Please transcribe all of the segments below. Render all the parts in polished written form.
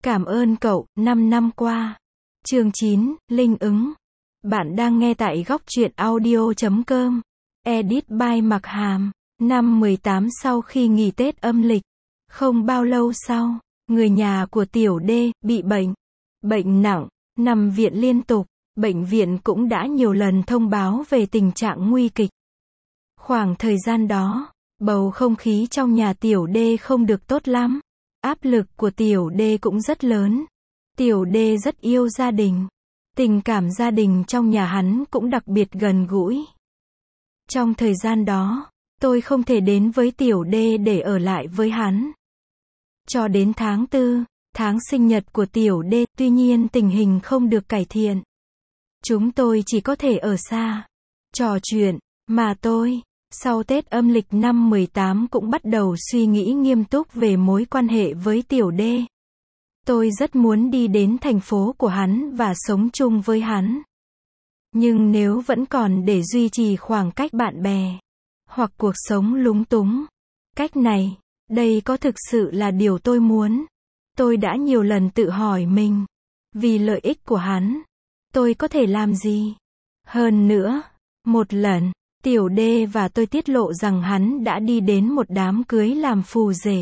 Cảm ơn cậu, 5 năm qua. Chương 9, Linh ứng. Bạn đang nghe tại góc truyện audio.com. Edit by Mặc Hàm. Năm 18 sau khi nghỉ Tết âm lịch. Không bao lâu sau, người nhà của Tiểu D bị bệnh. Bệnh nặng, nằm viện liên tục. Bệnh viện cũng đã nhiều lần thông báo về tình trạng nguy kịch. Khoảng thời gian đó, bầu không khí trong nhà Tiểu D không được tốt lắm. Áp lực của Tiểu D cũng rất lớn. Tiểu D rất yêu gia đình. Tình cảm gia đình trong nhà hắn cũng đặc biệt gần gũi. Trong thời gian đó, tôi không thể đến với Tiểu D để ở lại với hắn. Cho đến tháng 4, tháng sinh nhật của Tiểu D, tuy nhiên tình hình không được cải thiện. Chúng tôi chỉ có thể ở xa, trò chuyện, mà tôi, sau Tết âm lịch năm 18 cũng bắt đầu suy nghĩ nghiêm túc về mối quan hệ với Tiểu D. Tôi rất muốn đi đến thành phố của hắn và sống chung với hắn. Nhưng nếu vẫn còn để duy trì khoảng cách bạn bè, hoặc cuộc sống lúng túng, cách này, đây có thực sự là điều tôi muốn? Tôi đã nhiều lần tự hỏi mình, vì lợi ích của hắn, tôi có thể làm gì? Hơn nữa, một lần, Tiểu D và tôi tiết lộ rằng hắn đã đi đến một đám cưới làm phù rể.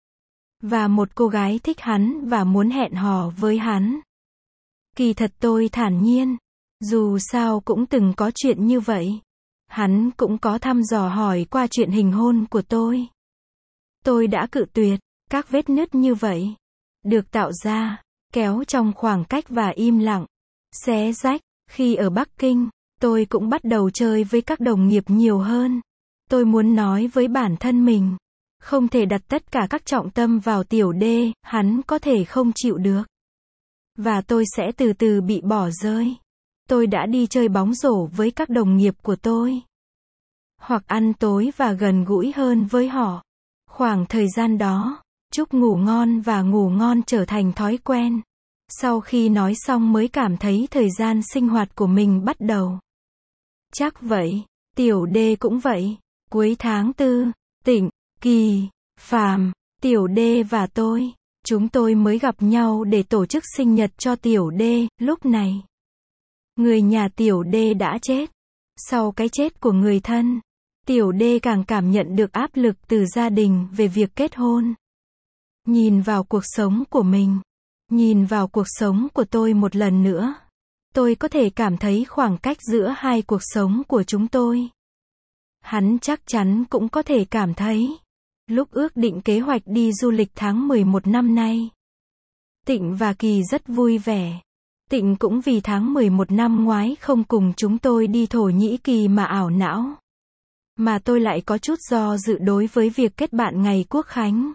Và một cô gái thích hắn và muốn hẹn hò với hắn. Kỳ thật tôi thản nhiên. Dù sao cũng từng có chuyện như vậy. Hắn cũng có thăm dò hỏi qua chuyện hình hôn của tôi. Tôi đã cự tuyệt. Các vết nứt như vậy được tạo ra, kéo trong khoảng cách và im lặng, xé rách. Khi ở Bắc Kinh, tôi cũng bắt đầu chơi với các đồng nghiệp nhiều hơn. Tôi muốn nói với bản thân mình, không thể đặt tất cả các trọng tâm vào Tiểu D, hắn có thể không chịu được. Và tôi sẽ từ từ bị bỏ rơi. Tôi đã đi chơi bóng rổ với các đồng nghiệp của tôi. Hoặc ăn tối và gần gũi hơn với họ. Khoảng thời gian đó, chúc ngủ ngon và ngủ ngon trở thành thói quen. Sau khi nói xong mới cảm thấy thời gian sinh hoạt của mình bắt đầu. Chắc vậy, Tiểu D cũng vậy. Cuối tháng 4, Tịnh, Kỳ, Phàm, Tiểu D và tôi, chúng tôi mới gặp nhau để tổ chức sinh nhật cho Tiểu D. Lúc này, người nhà Tiểu D đã chết. Sau cái chết của người thân, Tiểu D càng cảm nhận được áp lực từ gia đình về việc kết hôn. Nhìn vào cuộc sống của mình, nhìn vào cuộc sống của tôi một lần nữa, tôi có thể cảm thấy khoảng cách giữa hai cuộc sống của chúng tôi. Hắn chắc chắn cũng có thể cảm thấy. Lúc ước định kế hoạch đi du lịch tháng 11 năm nay, Tịnh và Kỳ rất vui vẻ. Tịnh cũng vì tháng 11 năm ngoái không cùng chúng tôi đi Thổ Nhĩ Kỳ mà ảo não. Mà tôi lại có chút do dự đối với việc kết bạn ngày Quốc khánh.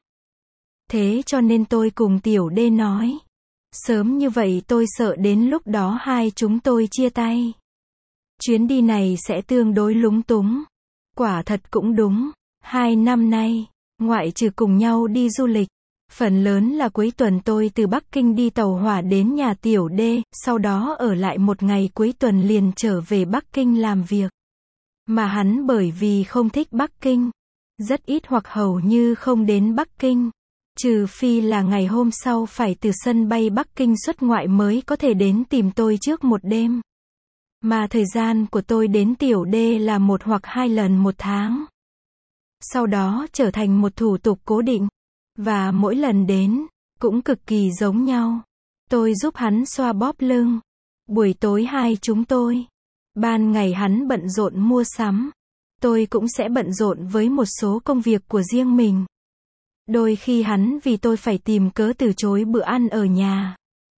Thế cho nên tôi cùng Tiểu D nói, sớm như vậy tôi sợ đến lúc đó hai chúng tôi chia tay. Chuyến đi này sẽ tương đối lúng túng. Quả thật cũng đúng. 2 năm nay, ngoại trừ cùng nhau đi du lịch, phần lớn là cuối tuần tôi từ Bắc Kinh đi tàu hỏa đến nhà Tiểu D, sau đó ở lại một ngày cuối tuần liền trở về Bắc Kinh làm việc. Mà hắn bởi vì không thích Bắc Kinh, rất ít hoặc hầu như không đến Bắc Kinh. Trừ phi là ngày hôm sau phải từ sân bay Bắc Kinh xuất ngoại mới có thể đến tìm tôi trước một đêm. Mà thời gian của tôi đến Tiểu D là 1 hoặc 2 lần một tháng. Sau đó trở thành một thủ tục cố định. Và mỗi lần đến, cũng cực kỳ giống nhau. Tôi giúp hắn xoa bóp lưng. Buổi tối hai chúng tôi. Ban ngày hắn bận rộn mua sắm. Tôi cũng sẽ bận rộn với một số công việc của riêng mình. Đôi khi hắn vì tôi phải tìm cớ từ chối bữa ăn ở nhà.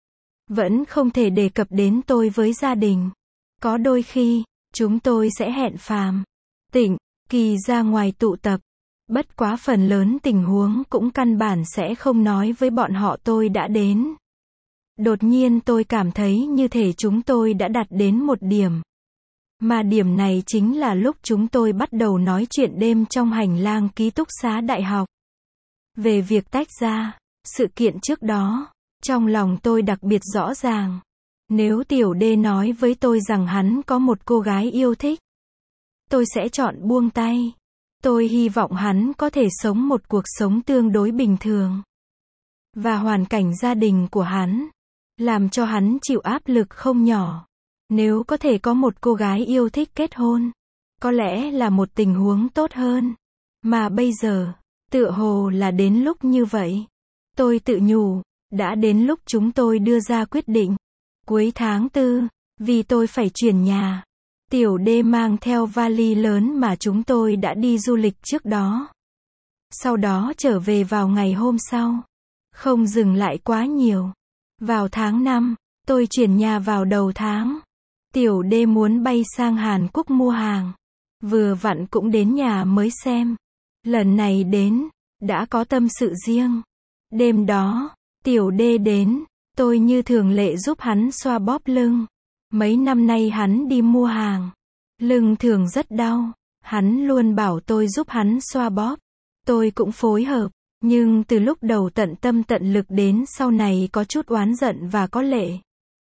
Vẫn không thể đề cập đến tôi với gia đình. Có đôi khi, chúng tôi sẽ hẹn Phàm, Tịnh, Kỳ ra ngoài tụ tập. Bất quá phần lớn tình huống cũng căn bản sẽ không nói với bọn họ tôi đã đến. Đột nhiên tôi cảm thấy như thể chúng tôi đã đạt đến một điểm. Mà điểm này chính là lúc chúng tôi bắt đầu nói chuyện đêm trong hành lang ký túc xá đại học. Về việc tách ra, sự kiện trước đó, trong lòng tôi đặc biệt rõ ràng. Nếu Tiểu D nói với tôi rằng hắn có một cô gái yêu thích, tôi sẽ chọn buông tay. Tôi hy vọng hắn có thể sống một cuộc sống tương đối bình thường. và hoàn cảnh gia đình của hắn, làm cho hắn chịu áp lực không nhỏ. Nếu có thể có một cô gái yêu thích kết hôn, có lẽ là một tình huống tốt hơn. Mà bây giờ, tựa hồ là đến lúc như vậy. Tôi tự nhủ, đã đến lúc chúng tôi đưa ra quyết định. Cuối tháng 4, vì tôi phải chuyển nhà, Tiểu D mang theo vali lớn mà chúng tôi đã đi du lịch trước đó. Sau đó trở về vào ngày hôm sau. Không dừng lại quá nhiều. Vào tháng 5, tôi chuyển nhà vào đầu tháng. Tiểu D muốn bay sang Hàn Quốc mua hàng. Vừa vặn cũng đến nhà mới xem. Lần này đến, đã có tâm sự riêng. Đêm đó, Tiểu D đến, tôi như thường lệ giúp hắn xoa bóp lưng. Mấy năm nay hắn đi mua hàng, lưng thường rất đau, hắn luôn bảo tôi giúp hắn xoa bóp. Tôi cũng phối hợp, nhưng từ lúc đầu tận tâm tận lực đến sau này có chút oán giận và có lệ.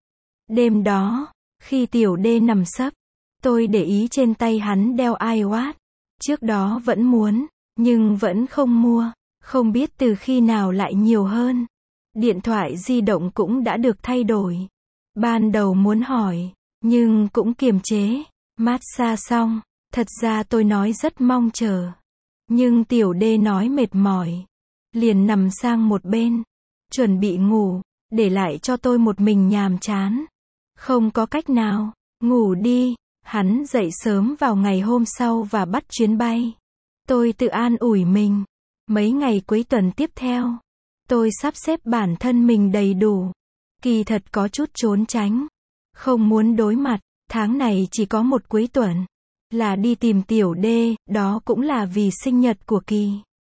Đêm đó, khi Tiểu D nằm sấp, tôi để ý trên tay hắn đeo iWatch. Trước đó vẫn muốn, nhưng vẫn không mua, không biết từ khi nào lại nhiều hơn. Điện thoại di động cũng đã được thay đổi. Ban đầu muốn hỏi, nhưng cũng kiềm chế. Massage xong, thật ra tôi nói rất mong chờ. Nhưng Tiểu D nói mệt mỏi, liền nằm sang một bên, chuẩn bị ngủ, để lại cho tôi một mình nhàm chán. Không có cách nào, ngủ đi. Hắn dậy sớm vào ngày hôm sau và bắt chuyến bay. Tôi tự an ủi mình. Mấy ngày cuối tuần tiếp theo, tôi sắp xếp bản thân mình đầy đủ. Kỳ thật có chút trốn tránh, không muốn đối mặt. Tháng này chỉ có một cuối tuần, là đi tìm Tiểu D, đó cũng là vì sinh nhật của Kỳ.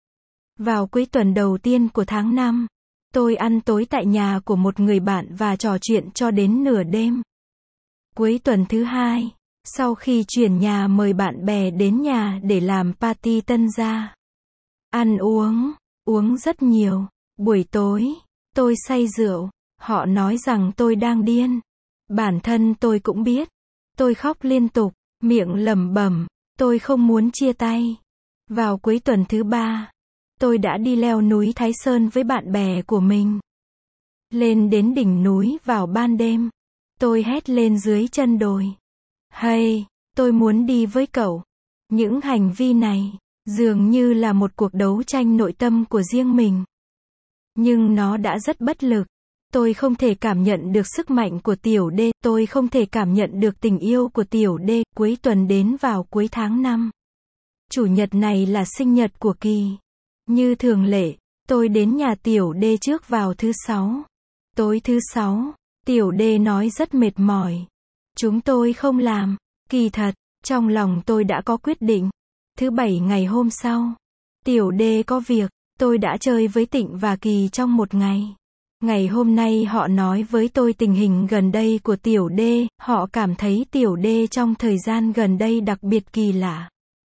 Vào cuối tuần đầu tiên của tháng 5, tôi ăn tối tại nhà của một người bạn và trò chuyện cho đến nửa đêm. Cuối tuần thứ hai, sau khi chuyển nhà mời bạn bè đến nhà để làm party tân gia. Ăn uống rất nhiều. Buổi tối, tôi say rượu, họ nói rằng tôi đang điên. Bản thân tôi cũng biết. Tôi khóc liên tục, miệng lẩm bẩm, tôi không muốn chia tay. Vào cuối tuần thứ ba, tôi đã đi leo núi Thái Sơn với bạn bè của mình. Lên đến đỉnh núi vào ban đêm, tôi hét lên dưới chân đồi. Hey, tôi muốn đi với cậu. Những hành vi này, dường như là một cuộc đấu tranh nội tâm của riêng mình. Nhưng nó đã rất bất lực. Tôi không thể cảm nhận được sức mạnh của Tiểu D, tôi không thể cảm nhận được tình yêu của Tiểu D. Cuối tuần đến vào cuối tháng 5. Chủ nhật này là sinh nhật của Kỳ. Như thường lệ, tôi đến nhà Tiểu D trước vào thứ 6. Tối thứ 6, Tiểu D nói rất mệt mỏi. Chúng tôi không làm. Kỳ thật, trong lòng tôi đã có quyết định. Thứ 7 ngày hôm sau, Tiểu D có việc, tôi đã chơi với Tịnh và Kỳ trong một ngày. Ngày hôm nay họ nói với tôi tình hình gần đây của Tiểu D, họ cảm thấy Tiểu D trong thời gian gần đây đặc biệt kỳ lạ.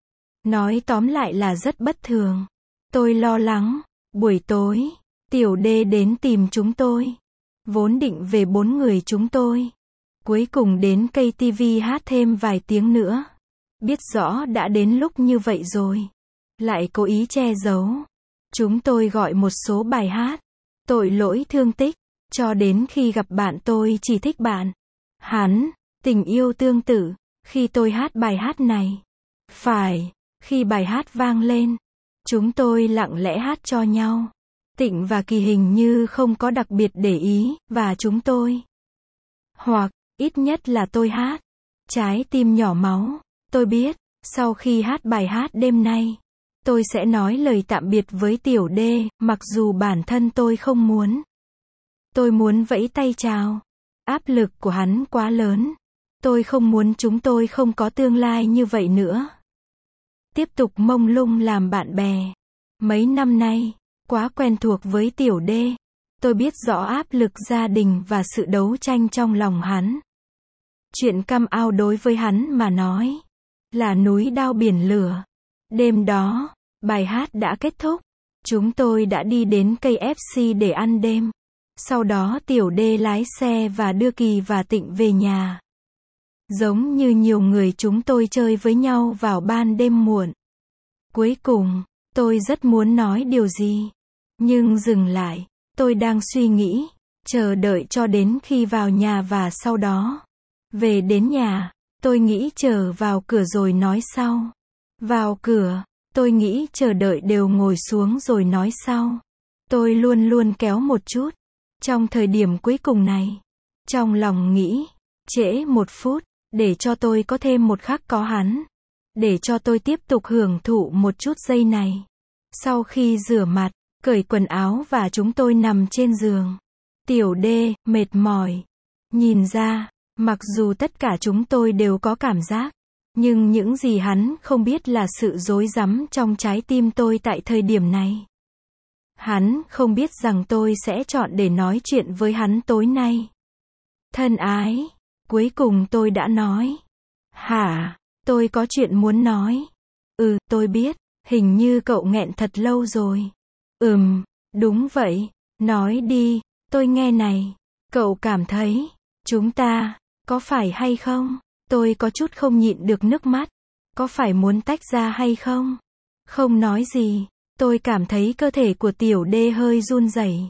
Nói tóm lại là rất bất thường. Tôi lo lắng. Buổi tối, Tiểu D đến tìm chúng tôi. Vốn định về 4 người chúng tôi. Cuối cùng đến KTV hát thêm vài tiếng nữa. Biết rõ đã đến lúc như vậy rồi. Lại cố ý che giấu. Chúng tôi gọi một số bài hát. Tội lỗi thương tích. Cho đến khi gặp bạn tôi chỉ thích bạn. Hắn, tình yêu tương tự. Khi tôi hát bài hát này. Phải, khi bài hát vang lên. Chúng tôi lặng lẽ hát cho nhau. Tịnh và Kỳ hình như không có đặc biệt để ý, và chúng tôi. Hoặc, ít nhất là tôi hát. Trái tim nhỏ máu. Tôi biết, sau khi hát bài hát đêm nay, tôi sẽ nói lời tạm biệt với Tiểu D, mặc dù bản thân tôi không muốn. Tôi muốn vẫy tay chào. Áp lực của hắn quá lớn. Tôi không muốn chúng tôi không có tương lai như vậy nữa. Tiếp tục mông lung làm bạn bè. Mấy năm nay, quá quen thuộc với Tiểu D. Tôi biết rõ áp lực gia đình và sự đấu tranh trong lòng hắn. Chuyện căm ao đối với hắn mà nói, là núi đao biển lửa. Đêm đó, bài hát đã kết thúc. Chúng tôi đã đi đến KFC để ăn đêm. Sau đó Tiểu D lái xe và đưa Kỳ và Tịnh về nhà. Giống như nhiều người chúng tôi chơi với nhau vào ban đêm muộn. Cuối cùng, tôi rất muốn nói điều gì. Nhưng dừng lại. Tôi đang suy nghĩ, chờ đợi cho đến khi vào nhà và sau đó. Về đến nhà, tôi nghĩ chờ vào cửa rồi nói sau. Vào cửa, tôi nghĩ chờ đợi đều ngồi xuống rồi nói sau. Tôi luôn luôn kéo một chút. Trong thời điểm cuối cùng này, trong lòng nghĩ, trễ 1 phút, để cho tôi có thêm 1 khắc có hắn. Để cho tôi tiếp tục hưởng thụ một chút giây này. Sau khi rửa mặt, cởi quần áo và chúng tôi nằm trên giường. Tiểu D, mệt mỏi. Nhìn ra, mặc dù tất cả chúng tôi đều có cảm giác, nhưng những gì hắn không biết là sự rối rắm trong trái tim tôi tại thời điểm này. Hắn không biết rằng tôi sẽ chọn để nói chuyện với hắn tối nay. Thân ái, cuối cùng tôi đã nói. Hả, tôi có chuyện muốn nói. Tôi biết, hình như cậu nghẹn thật lâu rồi. Đúng vậy, nói đi, tôi nghe này. Cậu cảm thấy, chúng ta, có phải hay không? Tôi có chút không nhịn được nước mắt. Có phải muốn tách ra hay không? Không nói gì, tôi cảm thấy cơ thể của tiểu D hơi run rẩy.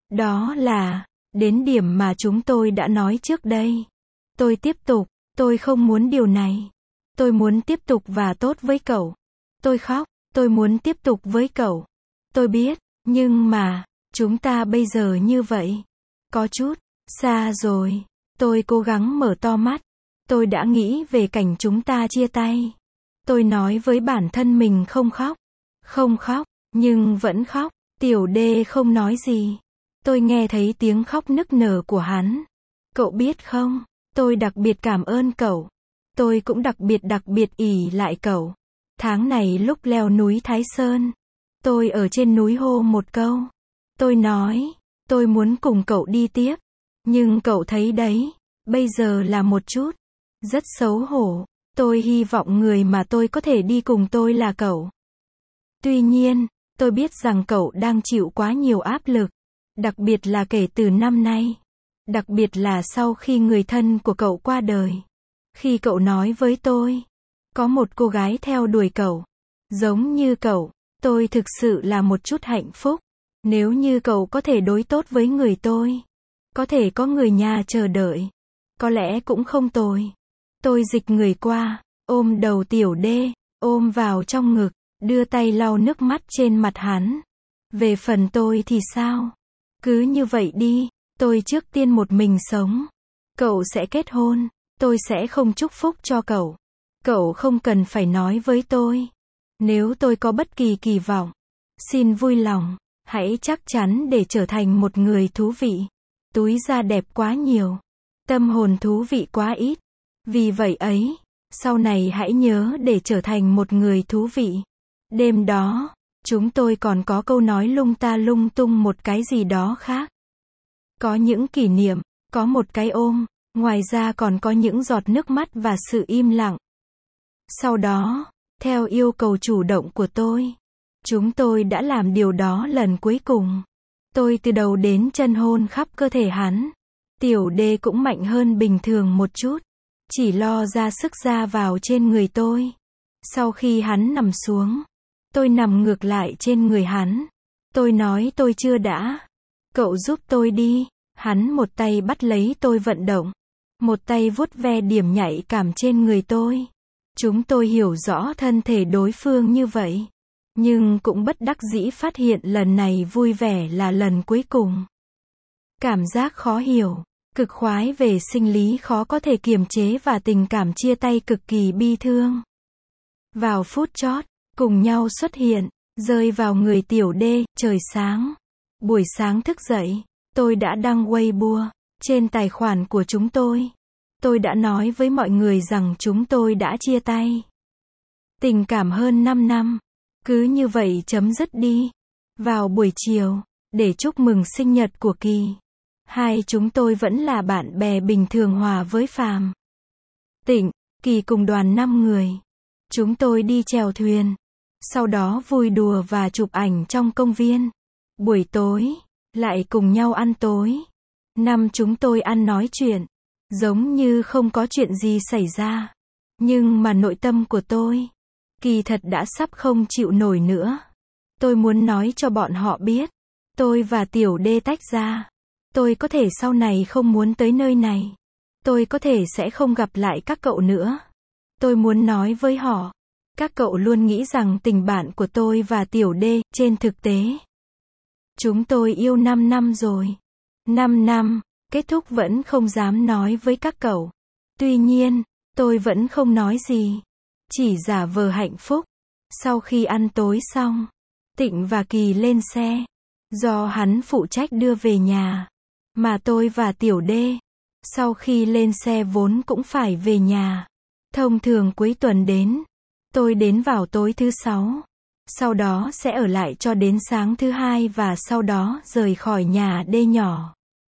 Đó là, đến điểm mà chúng tôi đã nói trước đây. Tôi tiếp tục, tôi không muốn điều này. Tôi muốn tiếp tục và tốt với cậu. Tôi khóc, tôi muốn tiếp tục với cậu. Tôi biết, nhưng mà, chúng ta bây giờ như vậy. Có chút, xa rồi. Tôi cố gắng mở to mắt. Tôi đã nghĩ về cảnh chúng ta chia tay. Tôi nói với bản thân mình không khóc. Không khóc, nhưng vẫn khóc. Tiểu D không nói gì. Tôi nghe thấy tiếng khóc nức nở của hắn. Cậu biết không, tôi đặc biệt cảm ơn cậu. Tôi cũng đặc biệt ỷ lại cậu. Tháng này lúc leo núi Thái Sơn, tôi ở trên núi hô một câu. Tôi nói, tôi muốn cùng cậu đi tiếp. Nhưng cậu thấy đấy, bây giờ là một chút. Rất xấu hổ. Tôi hy vọng người mà tôi có thể đi cùng tôi là cậu. Tuy nhiên, tôi biết rằng cậu đang chịu quá nhiều áp lực. Đặc biệt là kể từ năm nay. Đặc biệt là sau khi người thân của cậu qua đời. Khi cậu nói với tôi, có một cô gái theo đuổi cậu. Giống như cậu, tôi thực sự là một chút hạnh phúc. Nếu như cậu có thể đối tốt với người tôi. Có thể có người nhà chờ đợi. Có lẽ cũng không tồi. Tôi dịch người qua, ôm đầu tiểu D, ôm vào trong ngực, đưa tay lau nước mắt trên mặt hắn. Về phần tôi thì sao? Cứ như vậy đi, tôi trước tiên một mình sống. Cậu sẽ kết hôn, tôi sẽ không chúc phúc cho cậu. Cậu không cần phải nói với tôi. Nếu tôi có bất kỳ kỳ vọng, xin vui lòng, hãy chắc chắn để trở thành một người thú vị. Túi da đẹp quá nhiều, tâm hồn thú vị quá ít. Vì vậy ấy, sau này hãy nhớ để trở thành một người thú vị. Đêm đó, chúng tôi còn có câu nói lung ta lung tung một cái gì đó khác. Có những kỷ niệm, có một cái ôm, ngoài ra còn có những giọt nước mắt và sự im lặng. Sau đó, theo yêu cầu chủ động của tôi, chúng tôi đã làm điều đó lần cuối cùng. Tôi từ đầu đến chân hôn khắp cơ thể hắn. Tiểu D cũng mạnh hơn bình thường một chút. Chỉ lo ra sức ra vào trên người tôi. Sau khi hắn nằm xuống, tôi nằm ngược lại trên người hắn. Tôi nói tôi chưa đã. Cậu giúp tôi đi. Hắn một tay bắt lấy tôi vận động. Một tay vuốt ve điểm nhạy cảm trên người tôi. Chúng tôi hiểu rõ thân thể đối phương như vậy. Nhưng cũng bất đắc dĩ phát hiện lần này vui vẻ là lần cuối cùng. Cảm giác khó hiểu. Cực khoái về sinh lý khó có thể kiềm chế và tình cảm chia tay cực kỳ bi thương. Vào phút chót, cùng nhau xuất hiện, rơi vào người tiểu D, trời sáng. Buổi sáng thức dậy, tôi đã đăng Weibo, trên tài khoản của chúng tôi. Tôi đã nói với mọi người rằng chúng tôi đã chia tay. Tình cảm hơn 5 năm. Cứ như vậy chấm dứt đi. Vào buổi chiều, để chúc mừng sinh nhật của Kỳ. Hai chúng tôi vẫn là bạn bè bình thường hòa với Phàm, Tịnh, Kỳ cùng đoàn 5 người. Chúng tôi đi chèo thuyền. Sau đó vui đùa và chụp ảnh trong công viên. Buổi tối, lại cùng nhau ăn tối. Chúng tôi ăn nói chuyện. Giống như không có chuyện gì xảy ra. Nhưng mà nội tâm của tôi, kỳ thật đã sắp không chịu nổi nữa. Tôi muốn nói cho bọn họ biết. Tôi và Tiểu D tách ra. Tôi có thể sau này không muốn tới nơi này. Tôi có thể sẽ không gặp lại các cậu nữa. Tôi muốn nói với họ. Các cậu luôn nghĩ rằng tình bạn của tôi và Tiểu D, trên thực tế. Chúng tôi yêu 5 năm rồi. 5 năm, kết thúc vẫn không dám nói với các cậu. Tuy nhiên, tôi vẫn không nói gì. Chỉ giả vờ hạnh phúc. Sau khi ăn tối xong, Tịnh và Kỳ lên xe. Do hắn phụ trách đưa về nhà. Mà tôi và Tiểu D, sau khi lên xe vốn cũng phải về nhà. Thông thường cuối tuần đến. Tôi đến vào tối thứ 6. Sau đó sẽ ở lại cho đến sáng thứ 2 và sau đó rời khỏi nhà D nhỏ.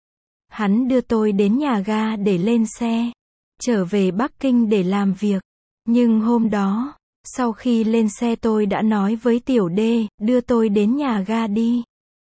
Hắn đưa tôi đến nhà ga để lên xe. Trở về Bắc Kinh để làm việc. Nhưng hôm đó, sau khi lên xe tôi đã nói với Tiểu D, đưa tôi đến nhà ga đi.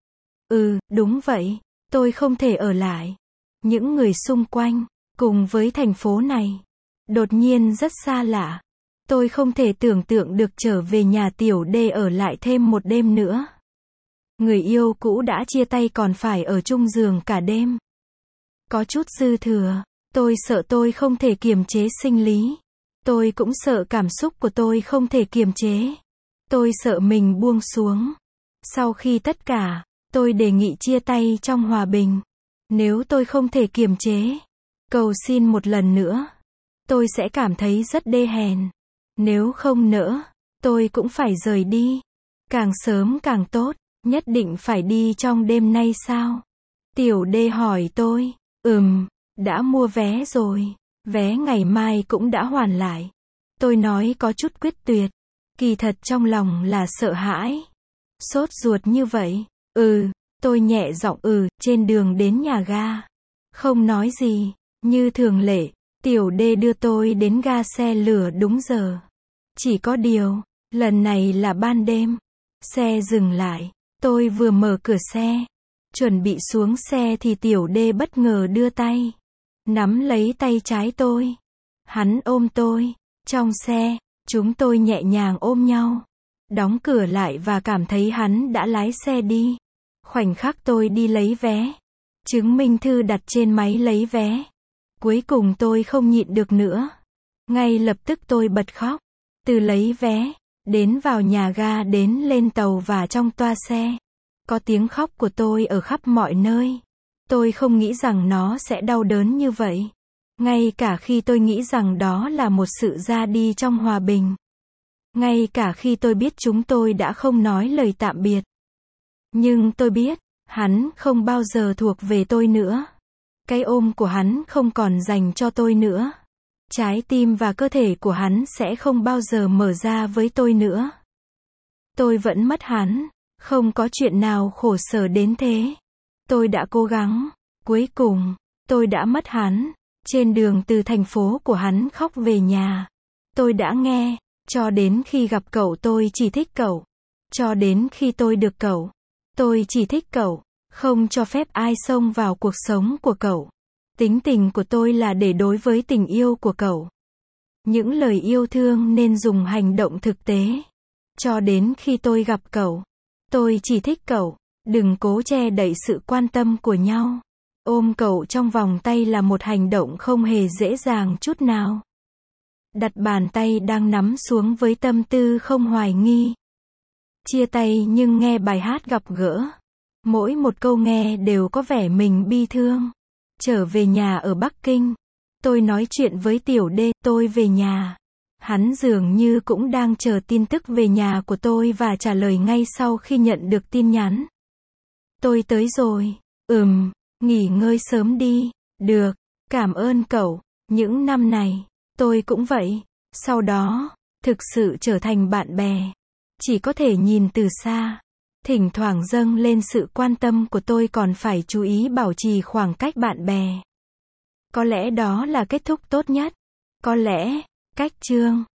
Đúng vậy. Tôi không thể ở lại. Những người xung quanh, cùng với thành phố này, đột nhiên rất xa lạ. Tôi không thể tưởng tượng được trở về nhà Tiểu D ở lại thêm một đêm nữa. Người yêu cũ đã chia tay còn phải ở chung giường cả đêm. Có chút dư thừa. Tôi sợ tôi không thể kiềm chế sinh lý. Tôi cũng sợ cảm xúc của tôi không thể kiềm chế. Tôi sợ mình buông xuống. Sau khi tất cả, tôi đề nghị chia tay trong hòa bình. Nếu tôi không thể kiềm chế, cầu xin một lần nữa, tôi sẽ cảm thấy rất đê hèn. Nếu không nỡ, tôi cũng phải rời đi. Càng sớm càng tốt, nhất định phải đi trong đêm nay sao? Tiểu D hỏi tôi, đã mua vé rồi, vé ngày mai cũng đã hoàn lại. Tôi nói có chút quyết tuyệt, kỳ thật trong lòng là sợ hãi. Sốt ruột như vậy, tôi nhẹ giọng trên đường đến nhà ga. Không nói gì, như thường lệ, Tiểu D đưa tôi đến ga xe lửa đúng giờ. Chỉ có điều, lần này là ban đêm. Xe dừng lại, tôi vừa mở cửa xe, chuẩn bị xuống xe thì Tiểu D bất ngờ đưa tay, nắm lấy tay trái tôi. Hắn ôm tôi, trong xe, chúng tôi nhẹ nhàng ôm nhau, đóng cửa lại và cảm thấy hắn đã lái xe đi. Khoảnh khắc tôi đi lấy vé, chứng minh thư đặt trên máy lấy vé. Cuối cùng tôi không nhịn được nữa. Ngay lập tức tôi bật khóc. Từ lấy vé, đến vào nhà ga đến lên tàu và trong toa xe. Có tiếng khóc của tôi ở khắp mọi nơi. Tôi không nghĩ rằng nó sẽ đau đớn như vậy. Ngay cả khi tôi nghĩ rằng đó là một sự ra đi trong hòa bình. Ngay cả khi tôi biết chúng tôi đã không nói lời tạm biệt. Nhưng tôi biết, hắn không bao giờ thuộc về tôi nữa. Cái ôm của hắn không còn dành cho tôi nữa. Trái tim và cơ thể của hắn sẽ không bao giờ mở ra với tôi nữa. Tôi vẫn mất hắn. Không có chuyện nào khổ sở đến thế. Tôi đã cố gắng. Cuối cùng, tôi đã mất hắn. Trên đường từ thành phố của hắn khóc về nhà. Tôi đã nghe. Cho đến khi gặp cậu tôi chỉ thích cậu. Cho đến khi tôi được cậu. Tôi chỉ thích cậu. Không cho phép ai xông vào cuộc sống của cậu. Tính tình của tôi là để đối với tình yêu của cậu. Những lời yêu thương nên dùng hành động thực tế. Cho đến khi tôi gặp cậu. Tôi chỉ thích cậu. Đừng cố che đậy sự quan tâm của nhau. Ôm cậu trong vòng tay là một hành động không hề dễ dàng chút nào. Đặt bàn tay đang nắm xuống với tâm tư không hoài nghi. Chia tay nhưng nghe bài hát gặp gỡ. Mỗi một câu nghe đều có vẻ mình bi thương. Trở về nhà ở Bắc Kinh. Tôi nói chuyện với Tiểu D, tôi về nhà. Hắn dường như cũng đang chờ tin tức về nhà của tôi và trả lời ngay sau khi nhận được tin nhắn. Tôi tới rồi. Nghỉ ngơi sớm đi. Được, cảm ơn cậu. Những năm này, tôi cũng vậy. Sau đó, thực sự trở thành bạn bè. Chỉ có thể nhìn từ xa. Thỉnh thoảng dâng lên sự quan tâm của tôi còn phải chú ý bảo trì khoảng cách bạn bè. Có lẽ đó là kết thúc tốt nhất. Có lẽ, cách chương